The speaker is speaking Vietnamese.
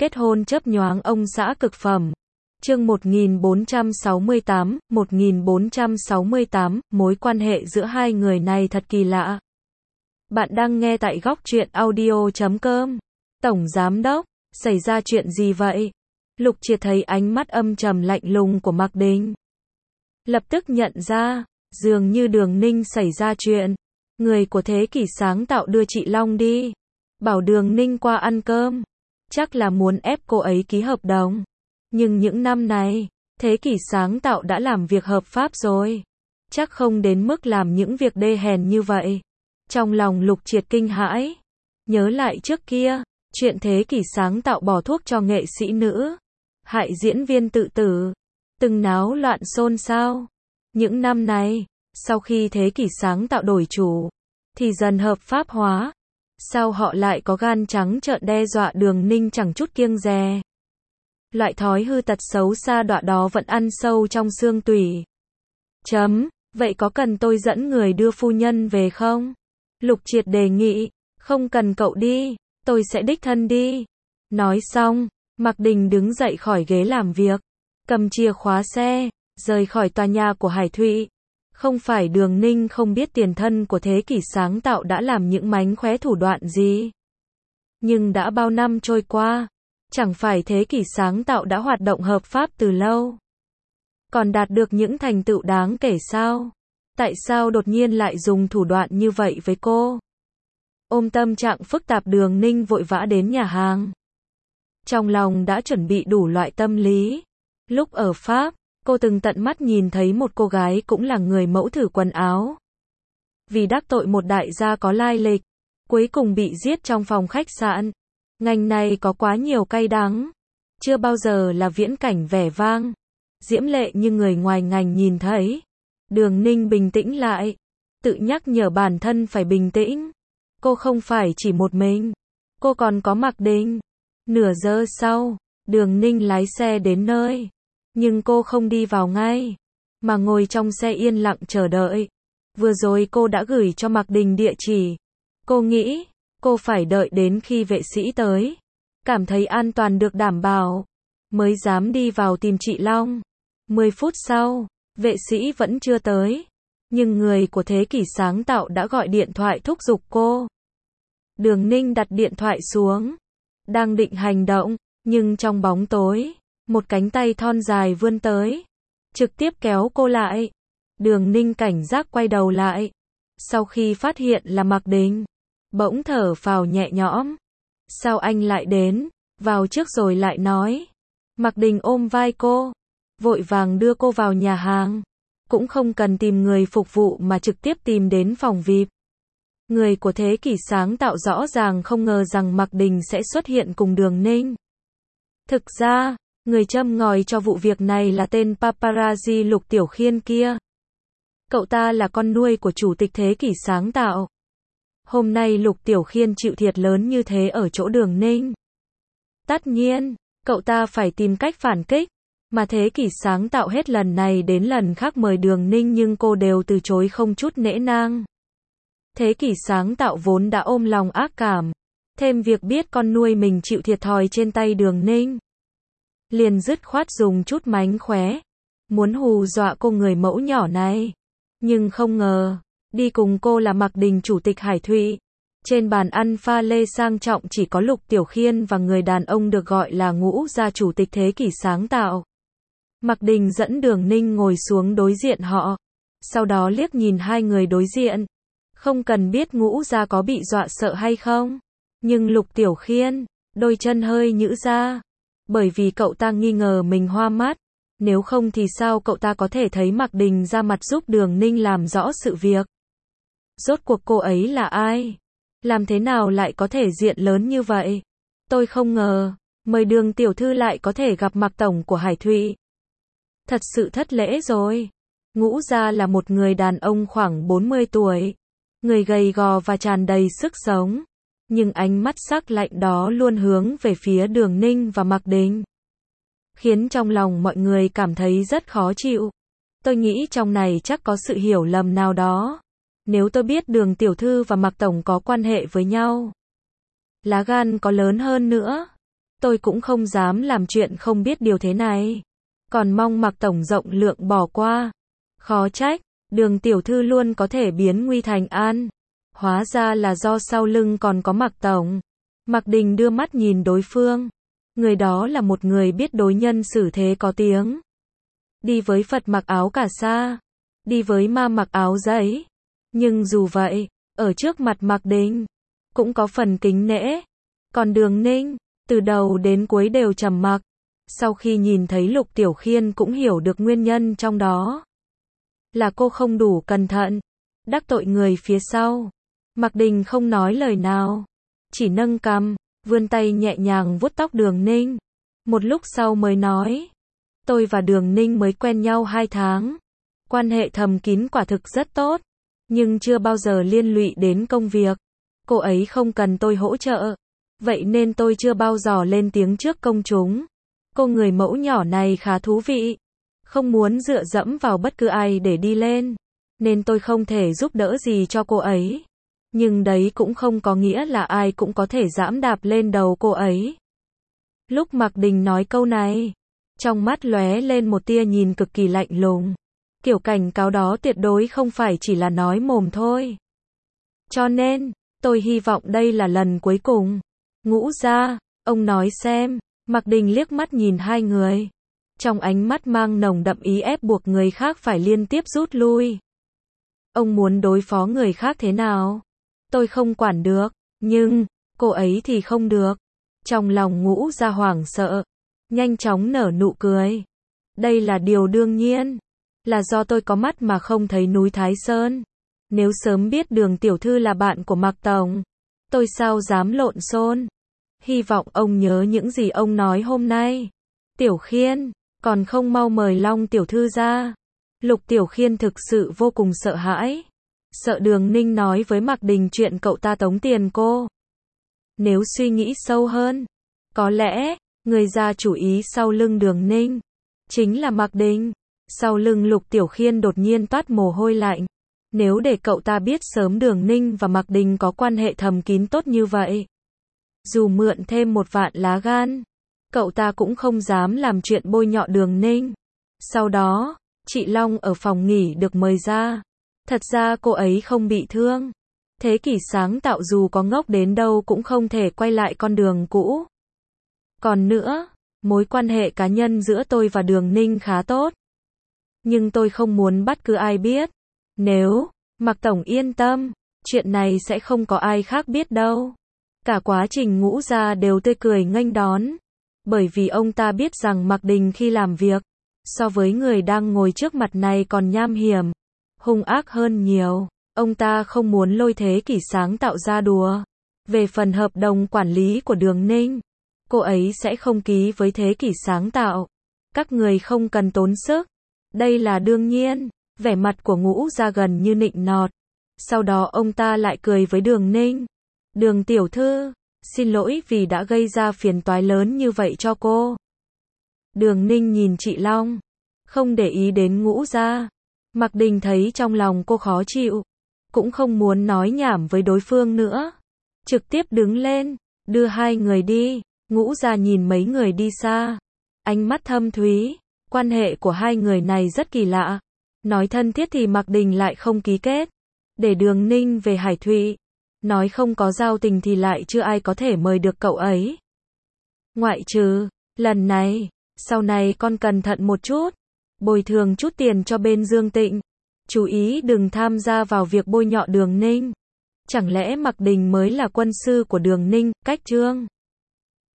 Kết hôn chớp nhoáng ông xã cực phẩm. Chương 1468, mối quan hệ giữa hai người này thật kỳ lạ. Bạn đang nghe tại góc truyện audio.com. Tổng Giám Đốc, xảy ra chuyện gì vậy? Lục Triệt thấy ánh mắt âm trầm lạnh lùng của Mạc Đình. Lập tức nhận ra, dường như Đường Ninh xảy ra chuyện. Người của Thế Kỷ sáng tạo đưa chị Long đi. Bảo Đường Ninh qua ăn cơm. Chắc là muốn ép cô ấy ký hợp đồng. Nhưng những năm này, Thế Kỷ sáng tạo đã làm việc hợp pháp rồi. Chắc không đến mức làm những việc đê hèn như vậy. Trong lòng Lục Triệt kinh hãi. Nhớ lại trước kia, chuyện Thế Kỷ sáng tạo bỏ thuốc cho nghệ sĩ nữ. Hại diễn viên tự tử. Từng náo loạn xôn xao. Những năm này, sau khi Thế Kỷ sáng tạo đổi chủ, thì dần hợp pháp hóa. Sao họ lại có gan trắng trợn đe dọa Đường Ninh chẳng chút kiêng dè. Loại thói hư tật xấu xa đọa đó vẫn ăn sâu trong xương tủy. Vậy có cần tôi dẫn người đưa phu nhân về không? Lục Triệt đề nghị. Không cần cậu đi, tôi sẽ đích thân đi. Nói xong, Mạc Đình đứng dậy khỏi ghế làm việc, cầm chìa khóa xe, rời khỏi tòa nhà của Hải Thụy. Không phải Đường Ninh không biết tiền thân của Thế Kỷ sáng tạo đã làm những mánh khóe thủ đoạn gì. Nhưng đã bao năm trôi qua, chẳng phải Thế Kỷ sáng tạo đã hoạt động hợp pháp từ lâu. Còn đạt được những thành tựu đáng kể sao? Tại sao đột nhiên lại dùng thủ đoạn như vậy với cô? Ôm tâm trạng phức tạp, Đường Ninh vội vã đến nhà hàng. Trong lòng đã chuẩn bị đủ loại tâm lý. Lúc ở Pháp, cô từng tận mắt nhìn thấy một cô gái cũng là người mẫu thử quần áo. Vì đắc tội một đại gia có lai lịch, cuối cùng bị giết trong phòng khách sạn. Ngành này có quá nhiều cay đắng. Chưa bao giờ là viễn cảnh vẻ vang, diễm lệ như người ngoài ngành nhìn thấy. Đường Ninh bình tĩnh lại, tự nhắc nhở bản thân phải bình tĩnh. Cô không phải chỉ một mình, cô còn có Mạc Đình. Nửa giờ sau, Đường Ninh lái xe đến nơi. Nhưng cô không đi vào ngay, mà ngồi trong xe yên lặng chờ đợi. Vừa rồi cô đã gửi cho Mạc Đình địa chỉ. Cô nghĩ, cô phải đợi đến khi vệ sĩ tới, cảm thấy an toàn được đảm bảo, mới dám đi vào tìm chị Long. 10 phút sau, vệ sĩ vẫn chưa tới. Nhưng người của Thế Kỷ sáng tạo đã gọi điện thoại thúc giục cô. Đường Ninh đặt điện thoại xuống, đang định hành động, nhưng trong bóng tối, một cánh tay thon dài vươn tới, trực tiếp kéo cô lại. Đường Ninh cảnh giác quay đầu lại. Sau khi phát hiện là Mạc Đình, bỗng thở phào nhẹ nhõm. Sao anh lại đến? Vào trước rồi lại nói. Mạc Đình ôm vai cô, vội vàng đưa cô vào nhà hàng. Cũng không cần tìm người phục vụ mà trực tiếp tìm đến phòng VIP. Người của Thế Kỷ sáng tạo rõ ràng không ngờ rằng Mạc Đình sẽ xuất hiện cùng Đường Ninh. Thực ra, người châm ngòi cho vụ việc này là tên paparazzi Lục Tiểu Khiên kia. Cậu ta là con nuôi của chủ tịch Thế Kỷ sáng tạo. Hôm nay Lục Tiểu Khiên chịu thiệt lớn như thế ở chỗ Đường Ninh. Tất nhiên, cậu ta phải tìm cách phản kích. Mà Thế Kỷ sáng tạo hết lần này đến lần khác mời Đường Ninh nhưng cô đều từ chối không chút nể nang. Thế Kỷ sáng tạo vốn đã ôm lòng ác cảm. Thêm việc biết con nuôi mình chịu thiệt thòi trên tay Đường Ninh, liền dứt khoát dùng chút mánh khóe, muốn hù dọa cô người mẫu nhỏ này. Nhưng không ngờ, đi cùng cô là Mạc Đình chủ tịch Hải Thụy. Trên bàn ăn pha lê sang trọng chỉ có Lục Tiểu Khiên và người đàn ông được gọi là Ngũ gia chủ tịch Thế Kỷ sáng tạo. Mạc Đình dẫn Đường Ninh ngồi xuống đối diện họ. Sau đó liếc nhìn hai người đối diện. Không cần biết Ngũ gia có bị dọa sợ hay không. Nhưng Lục Tiểu Khiên, đôi chân hơi nhữ ra. Bởi vì cậu ta nghi ngờ mình hoa mắt. Nếu không thì sao cậu ta có thể thấy Mạc Đình ra mặt giúp Đường Ninh làm rõ sự việc. Rốt cuộc cô ấy là ai? Làm thế nào lại có thể diện lớn như vậy? Tôi không ngờ, mời Đường tiểu thư lại có thể gặp Mạc tổng của Hải Thụy. Thật sự thất lễ rồi. Ngũ gia là một người đàn ông khoảng 40 tuổi. Người gầy gò và tràn đầy sức sống. Nhưng ánh mắt sắc lạnh đó luôn hướng về phía Đường Ninh và Mạc Đình, khiến trong lòng mọi người cảm thấy rất khó chịu. Tôi nghĩ trong này chắc có sự hiểu lầm nào đó. Nếu tôi biết Đường tiểu thư và Mạc tổng có quan hệ với nhau, lá gan có lớn hơn nữa, tôi cũng không dám làm chuyện không biết điều thế này. Còn mong Mạc tổng rộng lượng bỏ qua. Khó trách, Đường tiểu thư luôn có thể biến nguy thành an. Hóa ra là do sau lưng còn có Mạc tổng. Mạc Đình đưa mắt nhìn đối phương. Người đó là một người biết đối nhân xử thế có tiếng. Đi với Phật mặc áo cà sa, đi với ma mặc áo giấy. Nhưng dù vậy, ở trước mặt Mạc Đình, cũng có phần kính nể. Còn Đường Ninh, từ đầu đến cuối đều trầm mặc. Sau khi nhìn thấy Lục Tiểu Khiên cũng hiểu được nguyên nhân trong đó. Là cô không đủ cẩn thận, đắc tội người phía sau. Mạc Đình không nói lời nào, chỉ nâng cằm, vươn tay nhẹ nhàng vuốt tóc Đường Ninh. Một lúc sau mới nói, tôi và Đường Ninh mới quen nhau 2 tháng. Quan hệ thầm kín quả thực rất tốt, nhưng chưa bao giờ liên lụy đến công việc. Cô ấy không cần tôi hỗ trợ, vậy nên tôi chưa bao giờ lên tiếng trước công chúng. Cô người mẫu nhỏ này khá thú vị, không muốn dựa dẫm vào bất cứ ai để đi lên, nên tôi không thể giúp đỡ gì cho cô ấy. Nhưng đấy cũng không có nghĩa là ai cũng có thể giẫm đạp lên đầu cô ấy. Lúc Mạc Đình nói câu này, trong mắt lóe lên một tia nhìn cực kỳ lạnh lùng. Kiểu cảnh cáo đó tuyệt đối không phải chỉ là nói mồm thôi. Cho nên, tôi hy vọng đây là lần cuối cùng. Ngũ gia, ông nói xem. Mạc Đình liếc mắt nhìn hai người. Trong ánh mắt mang nồng đậm ý ép buộc người khác phải liên tiếp rút lui. Ông muốn đối phó người khác thế nào? Tôi không quản được, nhưng, cô ấy thì không được. Trong lòng Ngũ gia hoảng sợ, nhanh chóng nở nụ cười. Đây là điều đương nhiên. Là do tôi có mắt mà không thấy núi Thái Sơn. Nếu sớm biết Đường tiểu thư là bạn của Mạc tổng, tôi sao dám lộn xộn. Hy vọng ông nhớ những gì ông nói hôm nay. Tiểu Khiên, còn không mau mời Long tiểu thư ra. Lục Tiểu Khiên thực sự vô cùng sợ hãi. Sợ Đường Ninh nói với Mạc Đình chuyện cậu ta tống tiền cô. Nếu suy nghĩ sâu hơn, có lẽ, người ra chủ ý sau lưng Đường Ninh chính là Mạc Đình. Sau lưng Lục Tiểu Khiên đột nhiên toát mồ hôi lạnh. Nếu để cậu ta biết sớm Đường Ninh và Mạc Đình có quan hệ thầm kín tốt như vậy, dù mượn thêm 1 vạn lá gan, cậu ta cũng không dám làm chuyện bôi nhọ Đường Ninh. Sau đó, chị Long ở phòng nghỉ được mời ra. Thật ra cô ấy không bị thương. Thế kỷ sáng tạo dù có ngốc đến đâu cũng không thể quay lại con đường cũ. Còn nữa, mối quan hệ cá nhân giữa tôi và Đường Ninh khá tốt. Nhưng tôi không muốn bất cứ ai biết. Nếu, Mạc tổng yên tâm, chuyện này sẽ không có ai khác biết đâu. Cả quá trình Ngũ gia đều tươi cười nghênh đón. Bởi vì ông ta biết rằng Mạc Đình khi làm việc, so với người đang ngồi trước mặt này còn nham hiểm, hung ác hơn nhiều. Ông ta không muốn lôi Thế kỷ sáng tạo ra đùa. Về phần hợp đồng quản lý của Đường Ninh, cô ấy sẽ không ký với Thế kỷ sáng tạo. Các người không cần tốn sức. Đây là đương nhiên. Vẻ mặt của Ngũ gia gần như nịnh nọt. Sau đó ông ta lại cười với Đường Ninh. Đường tiểu thư, xin lỗi vì đã gây ra phiền toái lớn như vậy cho cô. Đường Ninh nhìn chị Long, không để ý đến Ngũ gia. Mạc Đình thấy trong lòng cô khó chịu, cũng không muốn nói nhảm với đối phương nữa. Trực tiếp đứng lên, đưa hai người đi. Ngũ gia nhìn mấy người đi xa, ánh mắt thâm thúy. Quan hệ của hai người này rất kỳ lạ. Nói thân thiết thì Mạc Đình lại không ký kết. Để Đường Ninh về Hải Thụy. Nói không có giao tình thì lại chưa ai có thể mời được cậu ấy. Ngoại trừ, lần này, sau này con cẩn thận một chút. Bồi thường chút tiền cho bên Dương Tịnh. Chú ý đừng tham gia vào việc bôi nhọ Đường Ninh. Chẳng lẽ Mạc Đình mới là quân sư của Đường Ninh, cách chương.